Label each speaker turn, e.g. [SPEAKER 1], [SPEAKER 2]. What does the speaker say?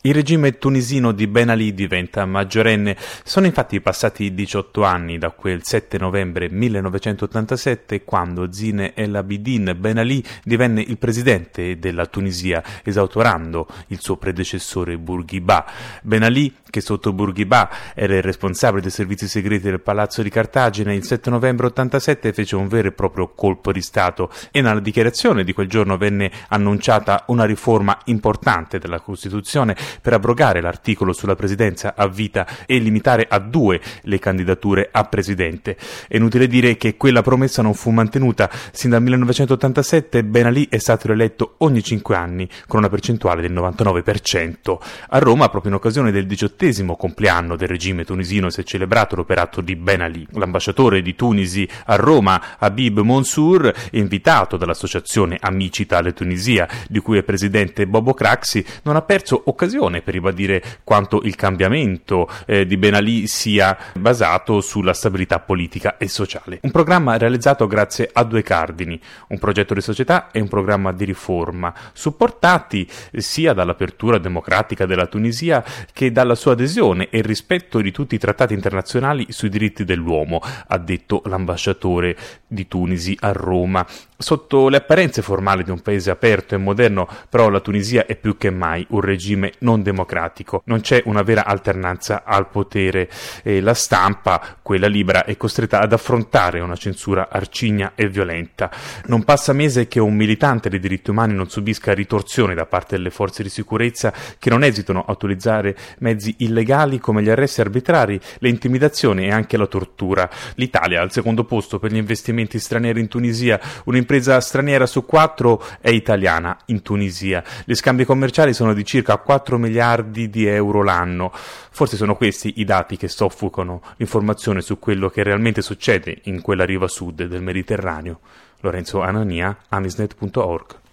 [SPEAKER 1] Il regime tunisino di Ben Ali diventa maggiorenne. Sono infatti passati 18 anni da quel 7 novembre 1987 quando Zine El Abidine Ben Ali divenne il presidente della Tunisia, esautorando il suo predecessore Bourguiba. Ben Ali, che sotto Bourguiba era il responsabile dei servizi segreti del Palazzo di Cartagine, il 7 novembre 87 fece un vero e proprio colpo di Stato e nella dichiarazione di quel giorno venne annunciata una riforma importante della Costituzione per abrogare l'articolo sulla presidenza a vita e limitare a 2 le candidature a presidente. È inutile dire che quella promessa non fu mantenuta. Sin dal 1987 Ben Ali è stato rieletto ogni 5 anni con una percentuale del 99%. A Roma, proprio in occasione del 18° compleanno del regime tunisino, si è celebrato l'operato di Ben Ali. L'ambasciatore di Tunisi a Roma, Habib Mansour, invitato dall'associazione Amici Tale Tunisia, di cui è presidente Bobo Craxi, non ha perso occasione per ribadire quanto il cambiamento di Ben Ali sia basato sulla stabilità politica e sociale. Un programma realizzato grazie a 2 cardini, un progetto di società e un programma di riforma, supportati sia dall'apertura democratica della Tunisia che dalla sua adesione e il rispetto di tutti i trattati internazionali sui diritti dell'uomo, ha detto l'ambasciatore di Tunisi a Roma. Sotto le apparenze formali di un paese aperto e moderno, però la Tunisia è più che mai un regime non democratico. Non c'è una vera alternanza al potere e la stampa, quella libera, è costretta ad affrontare una censura arcigna e violenta. Non passa mese che un militante dei diritti umani non subisca ritorsioni da parte delle forze di sicurezza che non esitano a utilizzare mezzi illegali come gli arresti arbitrari, le intimidazioni e anche la tortura. L'Italia al secondo posto per gli investimenti stranieri in Tunisia. Un'impresa straniera su 4 è italiana in Tunisia. Gli scambi commerciali sono di circa 4 miliardi di euro l'anno. Forse sono questi i dati che soffocano l'informazione su quello che realmente succede in quella riva sud del Mediterraneo. Lorenzo Anania, amisnet.org.